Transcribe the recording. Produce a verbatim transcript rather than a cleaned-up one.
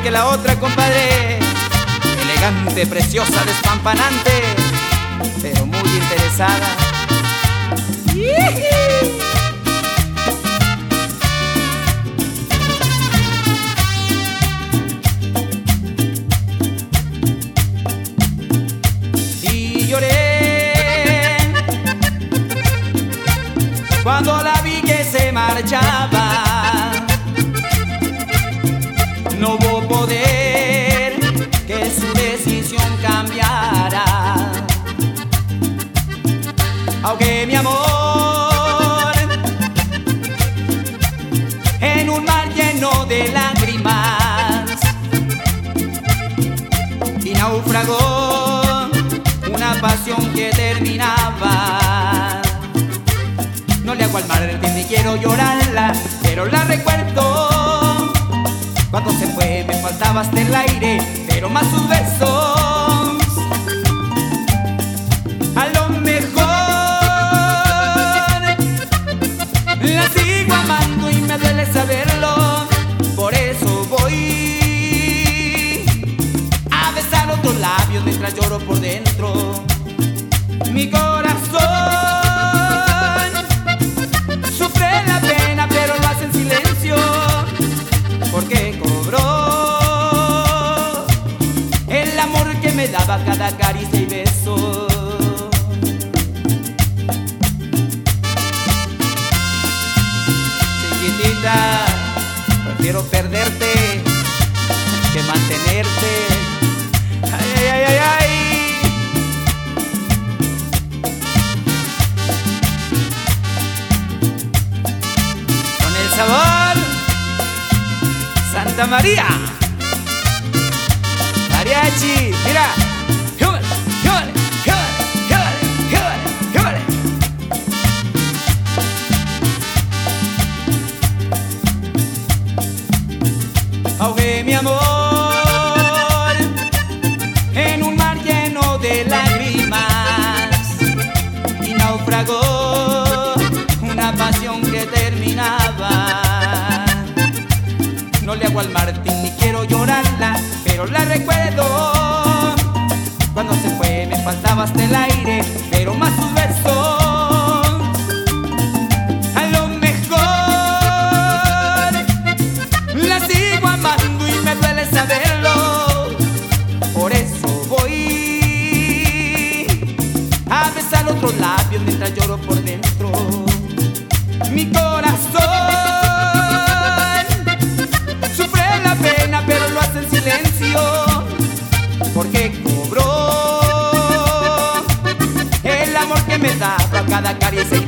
que la otra, compadre. Elegante, preciosa, despampanante, pero muy interesada. Y lloré cuando la vi que se marchaba. No hubo poder que su decisión cambiara. Aunque mi amor en un mar lleno de lágrimas y naufragó una pasión que terminaba. No le hago al mar ni quiero llorarla, pero la recuerdo. Cuando se fue me faltaba hasta el aire, pero más sus besos. A lo mejor la sigo amando y me duele saberlo. Por eso voy a besar otros labios mientras lloro por dentro. Mi corazón sufre la pena, pero lo hace en silencio, porque cobró el amor que me daba cada caricia y beso. Chiquitita, prefiero perderte que mantenerte. Ay, ay, ay, ay, ay. Con el sabor Santa María, mariachi, mira. Júbale, júbale, júbale, júbale, júbale, júbale. Ahogué mi amor en un mar lleno de lágrimas y naufragó una pasión que terminaba. No le hago al Martín ni quiero llorarla, pero la recuerdo. Cuando se fue me faltaba hasta el aire, pero más sus besos. A lo mejor la sigo amando y me duele saberlo. Por eso voy a besar otros labios mientras lloro por dentro. Mi corazón pero lo hace en silencio, porque cobró el amor que me daba cada caricia y